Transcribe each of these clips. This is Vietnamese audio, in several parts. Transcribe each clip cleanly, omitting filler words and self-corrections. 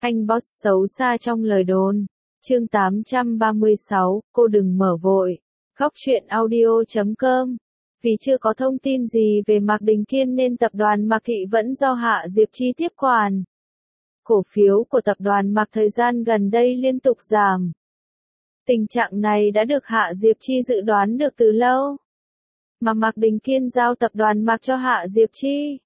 Anh boss xấu xa trong lời đồn. Chương 836, cô đừng mở vội. Góc truyện audio.com. Vì chưa có thông tin gì về Mạc Đình Kiên nên tập đoàn Mạc Thị vẫn do Hạ Diệp Chi tiếp quản. Cổ phiếu của tập đoàn Mạc thời gian gần đây liên tục giảm. Tình trạng này đã được Hạ Diệp Chi dự đoán được từ lâu. Mà Mạc Đình Kiên giao tập đoàn Mạc cho Hạ Diệp Chi.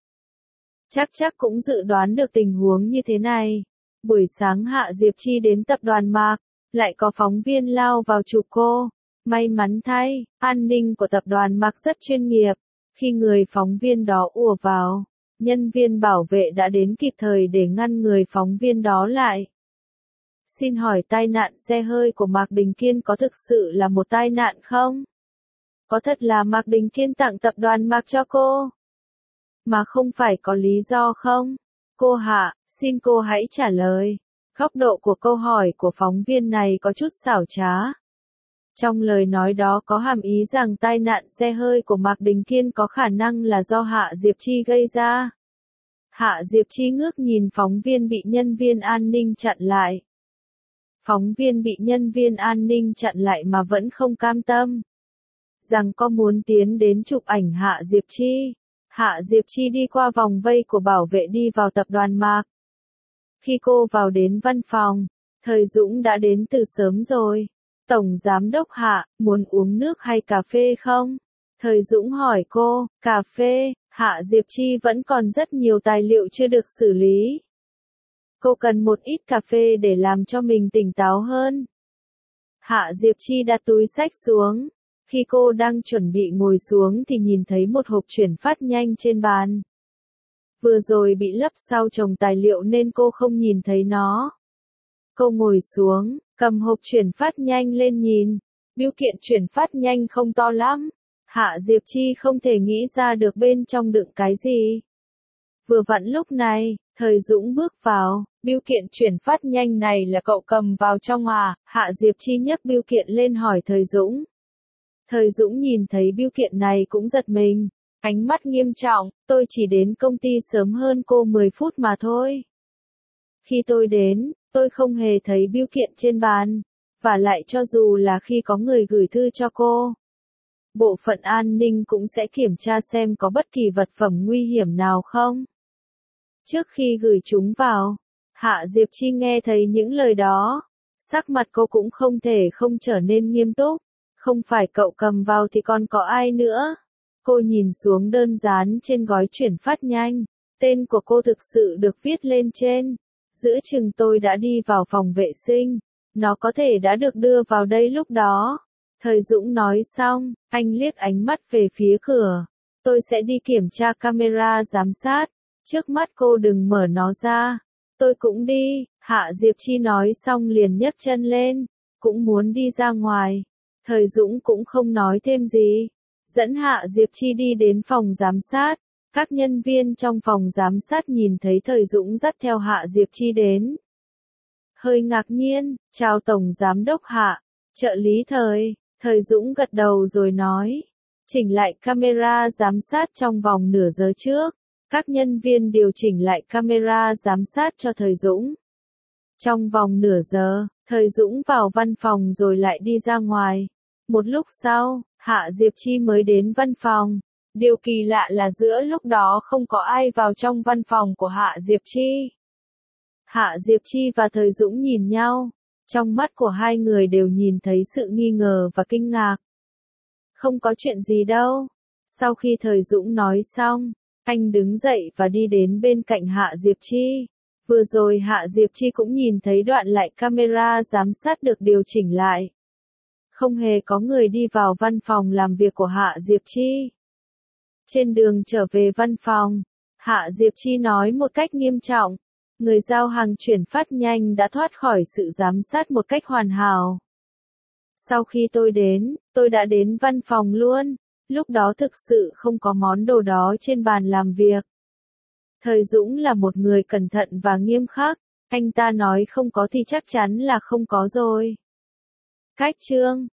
Chắc cũng dự đoán được tình huống như thế này. Buổi sáng Hạ Diệp Chi đến tập đoàn Mạc, lại có phóng viên lao vào chụp cô. May mắn thay, an ninh của tập đoàn Mạc rất chuyên nghiệp. Khi người phóng viên đó ùa vào, nhân viên bảo vệ đã đến kịp thời để ngăn người phóng viên đó lại. Xin hỏi tai nạn xe hơi của Mạc Đình Kiên có thực sự là một tai nạn không? Có thật là Mạc Đình Kiên tặng tập đoàn Mạc cho cô? Mà không phải có lý do không? Cô Hạ, xin cô hãy trả lời. Góc độ của câu hỏi của phóng viên này có chút xảo trá. Trong lời nói đó có hàm ý rằng tai nạn xe hơi của Mạc Đình Kiên có khả năng là do Hạ Diệp Chi gây ra. Hạ Diệp Chi ngước nhìn phóng viên bị nhân viên an ninh chặn lại. Phóng viên bị nhân viên an ninh chặn lại mà vẫn không cam tâm. Rằng có muốn tiến đến chụp ảnh Hạ Diệp Chi. Hạ Diệp Chi đi qua vòng vây của bảo vệ đi vào tập đoàn Mạc. Khi cô vào đến văn phòng, Thời Dũng đã đến từ sớm rồi. Tổng Giám đốc Hạ, muốn uống nước hay cà phê không? Thời Dũng hỏi cô, cà phê. Hạ Diệp Chi vẫn còn rất nhiều tài liệu chưa được xử lý. Cô cần một ít cà phê để làm cho mình tỉnh táo hơn. Hạ Diệp Chi đặt túi xách xuống. Khi cô đang chuẩn bị ngồi xuống thì nhìn thấy một hộp chuyển phát nhanh trên bàn. Vừa rồi bị lấp sau chồng tài liệu nên cô không nhìn thấy nó. Cô ngồi xuống, cầm hộp chuyển phát nhanh lên nhìn. Bưu kiện chuyển phát nhanh không to lắm. Hạ Diệp Chi không thể nghĩ ra được bên trong đựng cái gì. Vừa vặn lúc này, Thời Dũng bước vào. Bưu kiện chuyển phát nhanh này là cậu cầm vào trong à? Hạ Diệp Chi nhấc bưu kiện lên hỏi Thời Dũng. Thời Dũng nhìn thấy bưu kiện này cũng giật mình. Ánh mắt nghiêm trọng, tôi chỉ đến công ty sớm hơn cô 10 phút mà thôi. Khi tôi đến, tôi không hề thấy bưu kiện trên bàn. Và lại cho dù là khi có người gửi thư cho cô, bộ phận an ninh cũng sẽ kiểm tra xem có bất kỳ vật phẩm nguy hiểm nào không. Trước khi gửi chúng vào, Hạ Diệp Chi nghe thấy những lời đó. Sắc mặt cô cũng không thể không trở nên nghiêm túc. Không phải cậu cầm vào thì còn có ai nữa. Cô nhìn xuống đơn dán trên gói chuyển phát nhanh. Tên của cô thực sự được viết lên trên. Giữa chừng tôi đã đi vào phòng vệ sinh. Nó có thể đã được đưa vào đây lúc đó. Thời Dũng nói xong, anh liếc ánh mắt về phía cửa. Tôi sẽ đi kiểm tra camera giám sát. Trước mắt cô đừng mở nó ra. Tôi cũng đi. Hạ Diệp Chi nói xong liền nhấc chân lên. Cũng muốn đi ra ngoài. Thời Dũng cũng không nói thêm gì. Dẫn Hạ Diệp Chi đi đến phòng giám sát. Các nhân viên trong phòng giám sát nhìn thấy Thời Dũng dắt theo Hạ Diệp Chi đến. Hơi ngạc nhiên, chào Tổng Giám đốc Hạ. Trợ lý Thời Dũng gật đầu rồi nói. Chỉnh lại camera giám sát trong vòng nửa giờ trước. Các nhân viên điều chỉnh lại camera giám sát cho Thời Dũng. Trong vòng nửa giờ, Thời Dũng vào văn phòng rồi lại đi ra ngoài. Một lúc sau, Hạ Diệp Chi mới đến văn phòng. Điều kỳ lạ là giữa lúc đó không có ai vào trong văn phòng của Hạ Diệp Chi. Hạ Diệp Chi và Thời Dũng nhìn nhau. Trong mắt của hai người đều nhìn thấy sự nghi ngờ và kinh ngạc. Không có chuyện gì đâu. Sau khi Thời Dũng nói xong, anh đứng dậy và đi đến bên cạnh Hạ Diệp Chi. Vừa rồi Hạ Diệp Chi cũng nhìn thấy đoạn lại camera giám sát được điều chỉnh lại. Không hề có người đi vào văn phòng làm việc của Hạ Diệp Chi. Trên đường trở về văn phòng, Hạ Diệp Chi nói một cách nghiêm trọng. Người giao hàng chuyển phát nhanh đã thoát khỏi sự giám sát một cách hoàn hảo. Sau khi tôi đã đến văn phòng luôn. Lúc đó thực sự không có món đồ đó trên bàn làm việc. Thời Dũng là một người cẩn thận và nghiêm khắc. Anh ta nói không có thì chắc chắn là không có rồi. Cách chương